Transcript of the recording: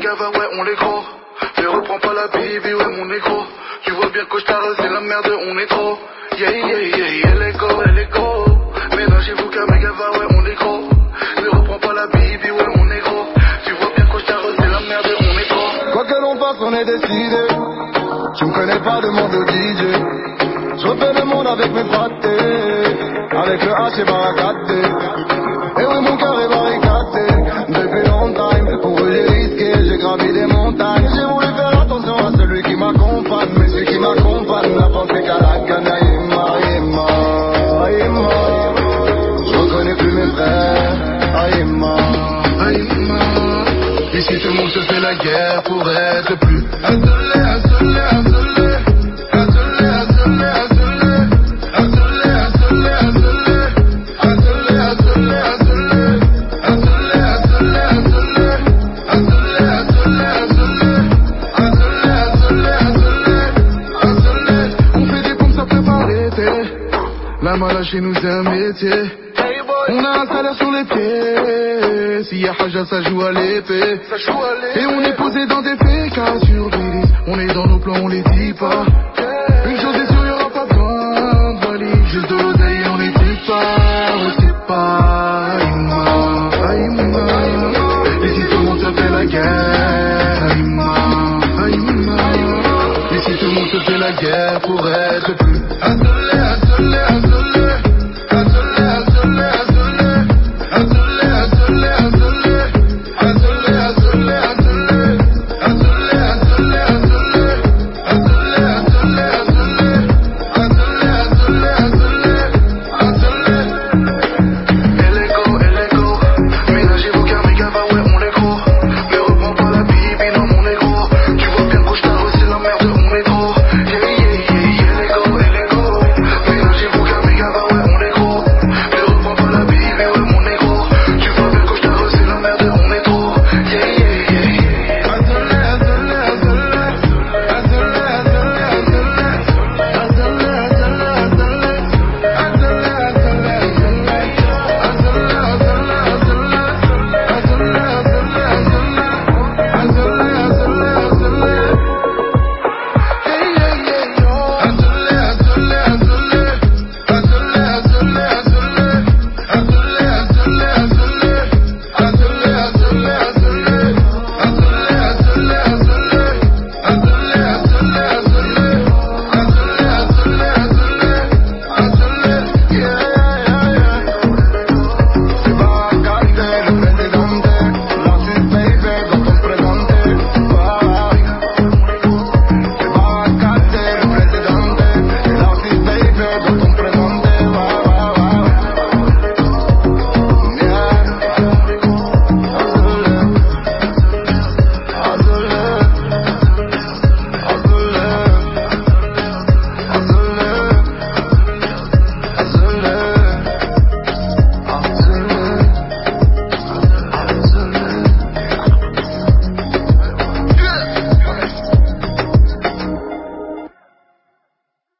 gava, ouais, on les gros. Mais reprends pas la bibi, ouais, mon négro. Tu vois bien que je t'arrête, c'est la merde, on est trop. Yeah, yeah, yeah, elle est go, elle est go. Ménagez-vous qu'à mes gava, ouais, on est gros. Mais reprends pas la bibi, ouais, mon négro. Tu vois bien que je t'arrête, c'est la merde, on est trop. Quoi que l'on fasse, on est décidé. Tu me connais pas, demande au DJ. Je refais le monde avec mes fratés. Avec le H et barricadé. Et oui, mon cœur est barricadé. Depuis longtemps, pour eux j'ai risqué. J'ai gravi des montagnes. J'ai voulu faire attention à celui qui m'accompagne. Mais celui qui m'accompagne n'a pensé qu'à la canaïma. Je reconnais plus mes frères. Aïma. Ici tout le monde se fait la guerre pour être plus isolé, isolé, isolé. La mala chez nous c'est un métier. On a un salaire sur les pieds. S'il y a Haja ça joue à l'épée. Et on est posé dans des PK sur des listes. On est dans nos plans, on les dit pas. Une chose est sûre, y'aura pas besoin de valise. Juste de l'oseille, on les dit pas. Ouais, c'est pas Aïma. Ici tout le monde se fait la guerre. Aïma. Ici tout le monde se fait la guerre pour être plus.